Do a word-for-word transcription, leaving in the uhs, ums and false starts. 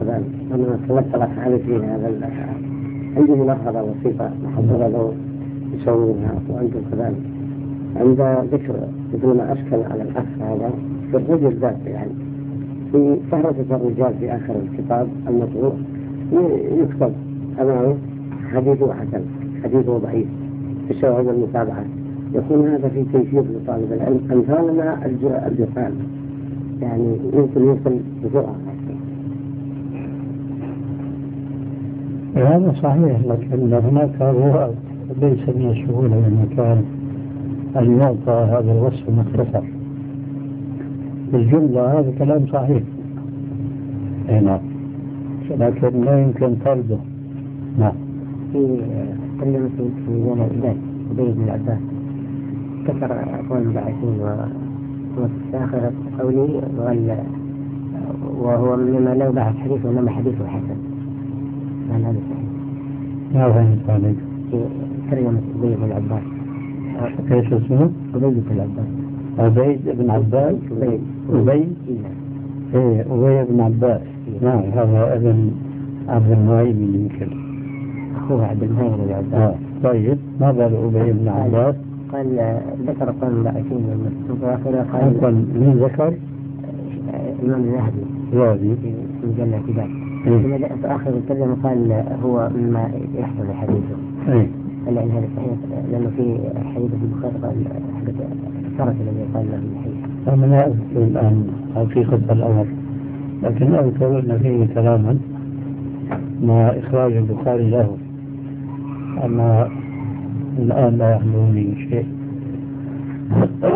كذلك. أنا تذكرت علي في هذا عندي ملاحظة بسيطة محضرة لو يسوونها وأنتم كذلك. عند ذكر مثل ما أشكل على الأخ هذا في الرجل ذاته، يعني في فهرسة الرجال في آخر الكتاب المطبوع يكتب أمامه حديثه حسن، حديثه ضعيف، في شواهد المتابعة. يكون هذا في تيسير لطالب العلم أمثالنا الجهال، يعني يمكن يوصل بسرعة. هذا صحيح، لكن هناك رؤى ليس من السهولة المكان أن يعطى هذا الوصف مختصر بالجملة. هذا كلام صحيح هنا، لكن لا يمكن طلبه. نعم. في كلمة في ميزان الإعداد أبي بن العباس كثر أقوال الباحثين وآخر قولي وهو مما لا يباحث حديثه وإنما حديثه حسن. هل هذا صحيح؟ ما فهمت عليك. في كلمة أبي بن العباس. ايش اسمه؟ أبي بن العباس. عبيد بن عباس. أبي. أبي. إيه أبي بن عباس. نعم هذا ابن عبد المهيمن يمكن. أخوه عبد المهيمن بن عباس. طيب ماذا لأبي بن عباس؟ قال ذكر قوم الباحثين وآخره قال. قال من ذكر؟ الإمام الذهبي. الذهبي. في مجلة كتاب. ثم جاء في آخر الكلمة قال هو مما يحصل حديثه. إيه. لأن هذا صحيح، لأنه في حديث البخاري قال حدث الثرث الذي قال له الحديث. أنا لا أذكر الآن حقيقة الأمر، لكن أذكر أن فيه كلاما مع إخراج البخاري له. أما الآن لا يحضرني شيء.